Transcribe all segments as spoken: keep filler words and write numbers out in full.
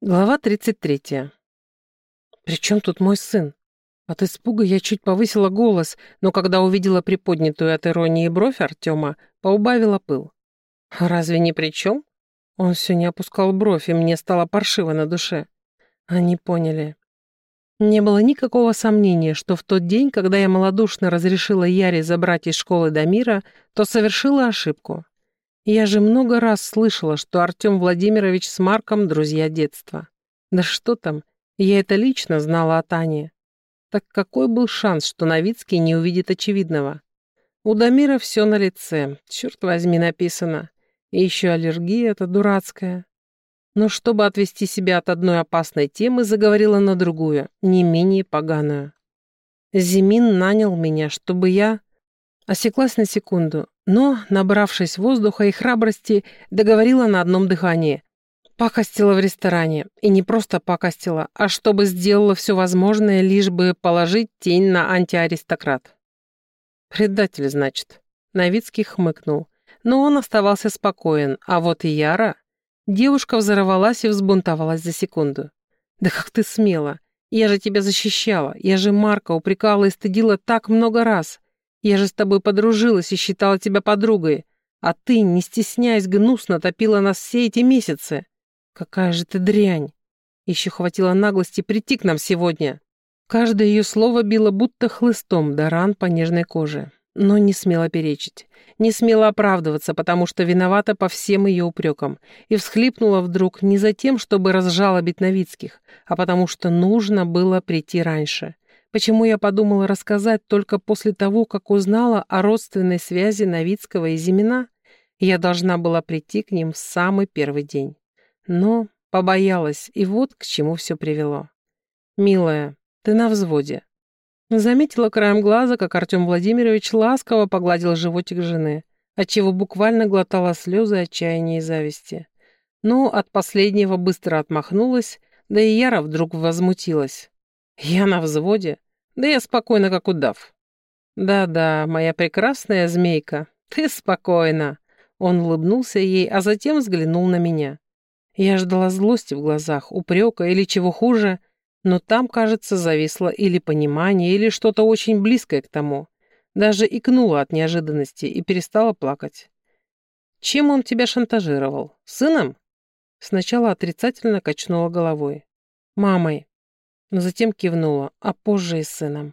Глава тридцать третья. «При чем тут мой сын?» От испуга я чуть повысила голос, но когда увидела приподнятую от иронии бровь Артема, поубавила пыл. «Разве не при чем?» Он все не опускал бровь, и мне стало паршиво на душе. Они поняли. Не было никакого сомнения, что в тот день, когда я малодушно разрешила Яре забрать из школы Дамира, то совершила ошибку. Я же много раз слышала, что Артем Владимирович с Марком друзья детства. Да что там, я это лично знала от Ани. Так какой был шанс, что Новицкий не увидит очевидного? У Дамира все на лице, черт возьми, написано. И еще аллергия эта дурацкая. Но чтобы отвести себя от одной опасной темы, заговорила на другую, не менее поганую. Зимин нанял меня, чтобы я... Осеклась на секунду, но, набравшись воздуха и храбрости, договорила на одном дыхании. Пакостила в ресторане. И не просто пакостила, а чтобы сделала все возможное, лишь бы положить тень на антиаристократ. «Предатель, значит?» Новицкий хмыкнул. Но он оставался спокоен, а вот и Яра... Девушка взорвалась и взбунтовалась за секунду. «Да как ты смела! Я же тебя защищала, я же Марка упрекала и стыдила так много раз. Я же с тобой подружилась и считала тебя подругой, а ты, не стесняясь, гнусно топила нас все эти месяцы. Какая же ты дрянь! Еще хватило наглости прийти к нам сегодня». Каждое ее слово било будто хлыстом до ран по нежной коже, но не смела перечить, не смела оправдываться, потому что виновата по всем ее упрекам, и всхлипнула вдруг не за тем, чтобы разжалобить Новицких, а потому что нужно было прийти раньше. Почему я подумала рассказать только после того, как узнала о родственной связи Новицкого и Зимина? Я должна была прийти к ним в самый первый день. Но побоялась, и вот к чему все привело. «Милая, ты на взводе». Заметила краем глаза, как Артем Владимирович ласково погладил животик жены, отчего буквально глотала слезы отчаяния и зависти. Но от последнего быстро отмахнулась, да и Яра вдруг возмутилась. «Я на взводе? Да я спокойно, как удав». «Да-да, моя прекрасная змейка, ты спокойна». Он улыбнулся ей, а затем взглянул на меня. Я ждала злости в глазах, упрека или чего хуже, но там, кажется, зависло или понимание, или что-то очень близкое к тому. Даже икнула от неожиданности и перестала плакать. «Чем он тебя шантажировал? Сыном?» Сначала отрицательно качнула головой. «Мамой». Но затем кивнула, а позже и сыном.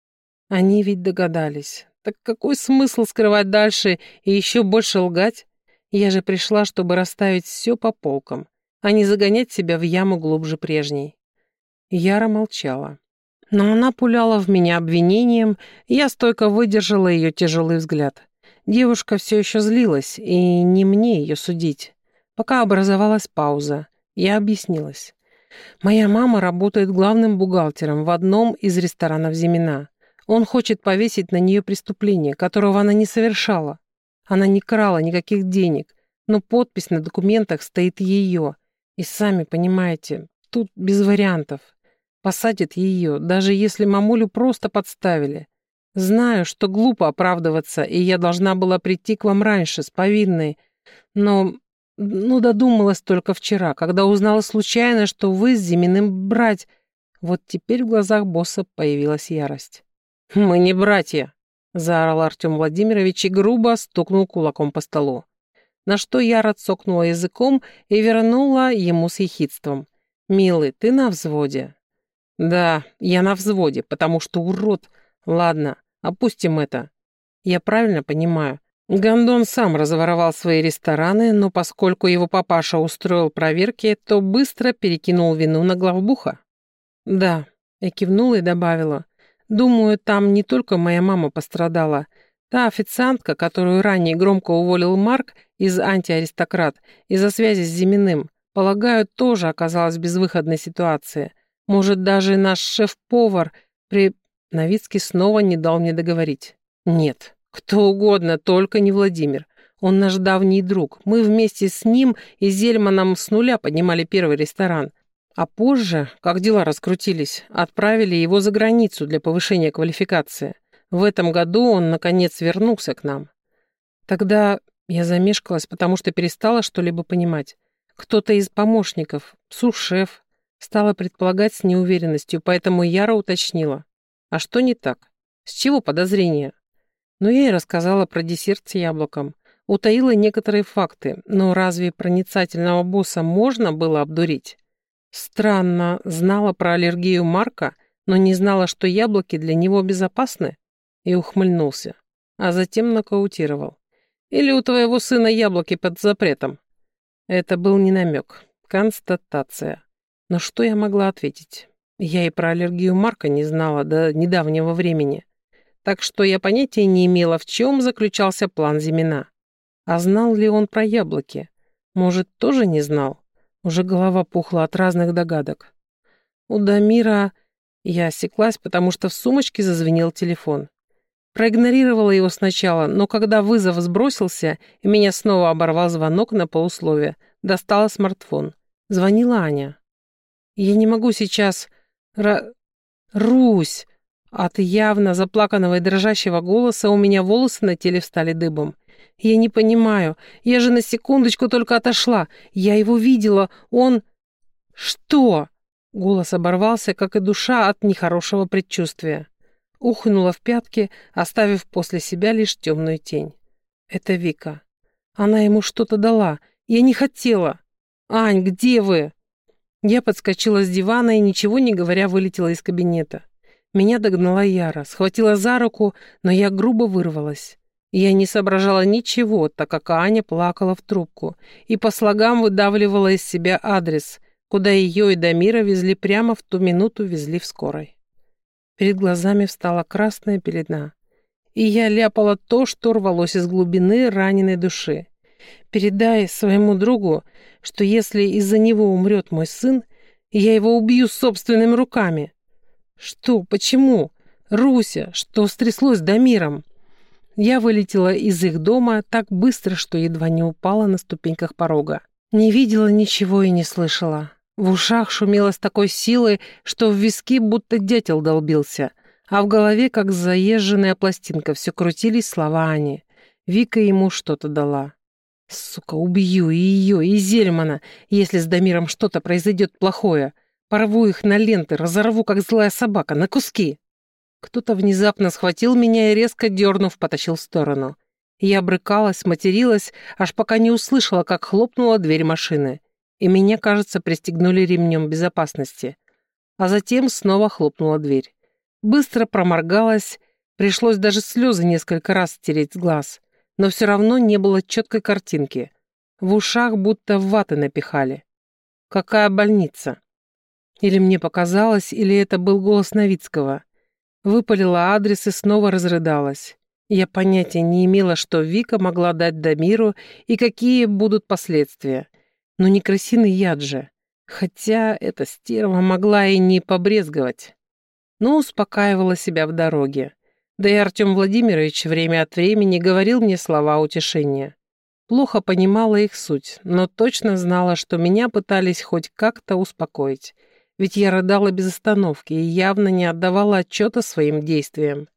Они ведь догадались. Так какой смысл скрывать дальше и еще больше лгать? Я же пришла, чтобы расставить все по полкам, а не загонять себя в яму глубже прежней. Яра молчала. Но она пуляла в меня обвинением, и я стойко выдержала ее тяжелый взгляд. Девушка все еще злилась, и не мне ее судить. Пока образовалась пауза, я объяснилась. Моя мама работает главным бухгалтером в одном из ресторанов Зимина. Он хочет повесить на нее преступление, которого она не совершала. Она не крала никаких денег, но подпись на документах стоит ее. И сами понимаете, тут без вариантов. Посадят ее, даже если мамулю просто подставили. Знаю, что глупо оправдываться, и я должна была прийти к вам раньше, с повинной. Но... Ну, додумалась только вчера, когда узнала случайно, что вы с Зиминым брать. Вот теперь в глазах босса появилась ярость. «Мы не братья», — заорал Артем Владимирович и грубо стукнул кулаком по столу. На что Яра цокнула языком и вернула ему с ехидством. «Милый, ты на взводе». «Да, я на взводе, потому что урод. Ладно, опустим это. Я правильно понимаю. Гондон сам разворовал свои рестораны, но поскольку его папаша устроил проверки, то быстро перекинул вину на главбуха». «Да», — я кивнула и добавила. «Думаю, там не только моя мама пострадала. Та официантка, которую ранее громко уволил Марк из антиаристократ из-за связи с Зиминым, полагаю, тоже оказалась в безвыходной ситуации. Может, даже наш шеф-повар при...» Новицкий снова не дал мне договорить. «Нет». Кто угодно, только не Владимир. Он наш давний друг. Мы вместе с ним и Зельманом с нуля поднимали первый ресторан. А позже, как дела раскрутились, отправили его за границу для повышения квалификации. В этом году он, наконец, вернулся к нам. Тогда я замешкалась, потому что перестала что-либо понимать. Кто-то из помощников, су-шеф, Стала предполагать с неуверенностью, поэтому яро уточнила. А что не так? С чего подозрения? Но я ей рассказала про десерт с яблоком. Утаила некоторые факты, но разве проницательного босса можно было обдурить? Странно, знала про аллергию Марка, но не знала, что яблоки для него безопасны? И ухмыльнулся, а затем нокаутировал. Или у твоего сына яблоки под запретом? Это был не намек, констатация. Но что я могла ответить? Я и про аллергию Марка не знала до недавнего времени. Так что я понятия не имела, в чем заключался план Зимина. А знал ли он про яблоки? Может, тоже не знал? Уже голова пухла от разных догадок. У Дамира... Я осеклась, потому что в сумочке зазвенел телефон. Проигнорировала его сначала, но когда вызов сбросился, и меня снова оборвал звонок на полусловие, достала смартфон. Звонила Аня. «Я не могу сейчас... Ра... Русь!» От явно заплаканного и дрожащего голоса у меня волосы на теле встали дыбом. «Я не понимаю. Я же на секундочку только отошла. Я его видела. Он...» «Что?» Голос оборвался, как и душа от нехорошего предчувствия. Ухнула в пятки, оставив после себя лишь темную тень. «Это Вика. Она ему что-то дала. Я не хотела. Ань, где вы?» Я подскочила с дивана и, ничего не говоря, вылетела из кабинета. Меня догнала Яра, схватила за руку, но я грубо вырвалась. Я не соображала ничего, так как Аня плакала в трубку и по слогам выдавливала из себя адрес, куда ее и Дамира везли прямо в ту минуту везли в скорой. Перед глазами встала красная пелена, и я ляпала то, что рвалось из глубины раненой души. «Передай своему другу, что если из-за него умрет мой сын, я его убью собственными руками». «Что? Почему? Руся, что стряслось с Дамиром?» Я вылетела из их дома так быстро, что едва не упала на ступеньках порога. Не видела ничего и не слышала. В ушах шумело с такой силой, что в виски будто дятел долбился, а в голове, как заезженная пластинка, все крутились слова Ани. Вика ему что-то дала. «Сука, убью и ее, и Зельмана, если с Дамиром что-то произойдет плохое. Порву их на ленты, разорву, как злая собака, на куски». Кто-то внезапно схватил меня и, резко дернув, потащил в сторону. Я брыкалась, материлась, аж пока не услышала, как хлопнула дверь машины. И меня, кажется, пристегнули ремнем безопасности. А затем снова хлопнула дверь. Быстро проморгалась, пришлось даже слезы несколько раз стереть с глаз. Но все равно не было четкой картинки. В ушах будто ваты напихали. «Какая больница?» Или мне показалось, или это был голос Новицкого. Выпалила адрес и снова разрыдалась. Я понятия не имела, что Вика могла дать Дамиру и какие будут последствия. Но не крысиный яд же. Хотя эта стерва могла и не побрезговать. Но успокаивала себя в дороге. Да и Артем Владимирович время от времени говорил мне слова утешения. Плохо понимала их суть, но точно знала, что меня пытались хоть как-то успокоить. Ведь я рыдала без остановки и явно не отдавала отчета своим действиям.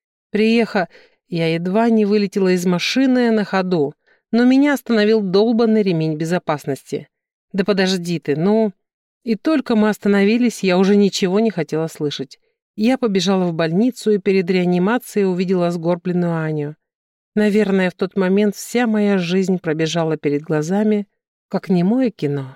Приеха, я едва не вылетела из машины на ходу, но меня остановил долбанный ремень безопасности. «Да подожди ты, ну...» И только мы остановились, я уже ничего не хотела слышать. Я побежала в больницу и перед реанимацией увидела сгорбленную Аню. Наверное, в тот момент вся моя жизнь пробежала перед глазами, как немое кино.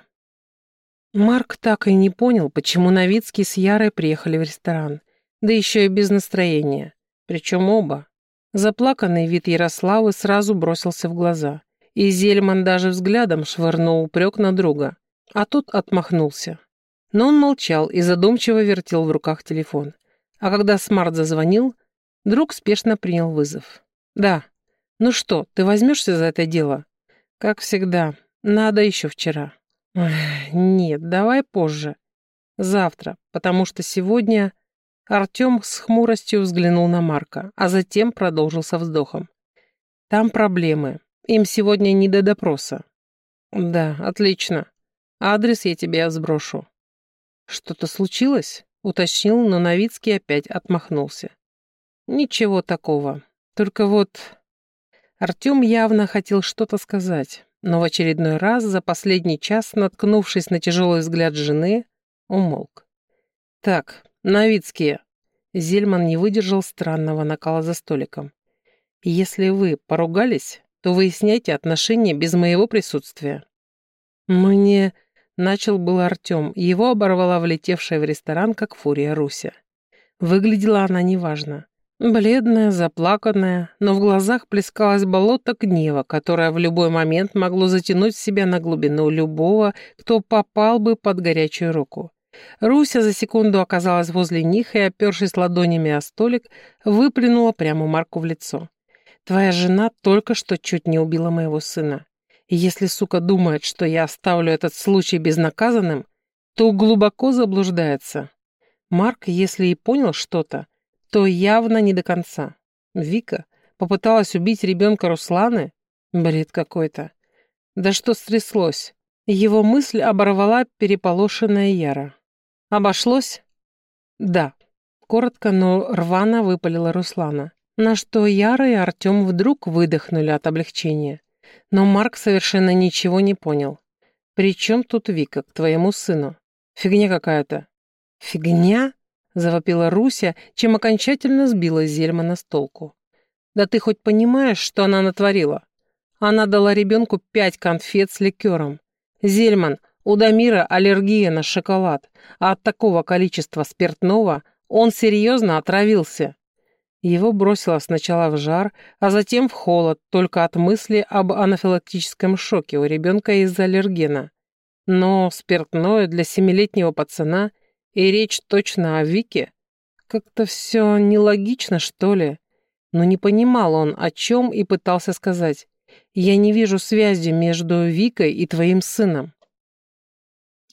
Марк так и не понял, почему Новицкий с Ярой приехали в ресторан, да еще и без настроения, причем оба. Заплаканный вид Ярославы сразу бросился в глаза, и Зельман даже взглядом швырнул упрек на друга, а тот отмахнулся. Но он молчал и задумчиво вертел в руках телефон. А когда Смарт зазвонил, друг спешно принял вызов. «Да. Ну что, ты возьмешься за это дело?» «Как всегда. Надо еще вчера». Эх, «Нет, давай позже. Завтра, потому что сегодня...» Артем с хмуростью взглянул на Марка, а затем продолжил со вздохом. «Там проблемы. Им сегодня не до допроса». «Да, отлично. Адрес я тебе сброшу». «Что-то случилось?» — уточнил, но Новицкий опять отмахнулся. «Ничего такого. Только вот...» Артем явно хотел что-то сказать, но в очередной раз за последний час, наткнувшись на тяжелый взгляд жены, умолк. «Так, Новицкие». Зельман не выдержал странного накала за столиком. «Если вы поругались, то выясняйте отношения без моего присутствия». «Мне...» — начал был Артем, его оборвала влетевшая в ресторан, как фурия Руся. Выглядела она неважно. Бледная, заплаканная, но в глазах плескалось болото гнева, которое в любой момент могло затянуть себя на глубину любого, кто попал бы под горячую руку. Руся за секунду оказалась возле них и, опершись ладонями о столик, выплюнула прямо Марку в лицо. «Твоя жена только что чуть не убила моего сына. И если сука думает, что я оставлю этот случай безнаказанным, то глубоко заблуждается. Марк, если и понял что-то, то явно не до конца. Вика попыталась убить ребенка Русланы? Бред какой-то. Да что стряслось?» Его мысль оборвала переполошенная Яра. «Обошлось?» «Да», — коротко, но рвано выпалила Руслана, на что Яра и Артем вдруг выдохнули от облегчения. Но Марк совершенно ничего не понял. «При чем тут Вика к твоему сыну? Фигня какая-то». «Фигня?» — завопила Руся, чем окончательно сбила Зельмана с толку. «Да ты хоть понимаешь, что она натворила? Она дала ребенку пять конфет с ликером. Зельман, у Дамира аллергия на шоколад, а от такого количества спиртного он серьезно отравился». Его бросило сначала в жар, а затем в холод, только от мысли об анафилактическом шоке у ребенка из-за аллергена. Но спиртное для семилетнего пацана и речь точно о Вике? Как-то все нелогично, что ли? Но не понимал он, о чем и пытался сказать. «Я не вижу связи между Викой и твоим сыном».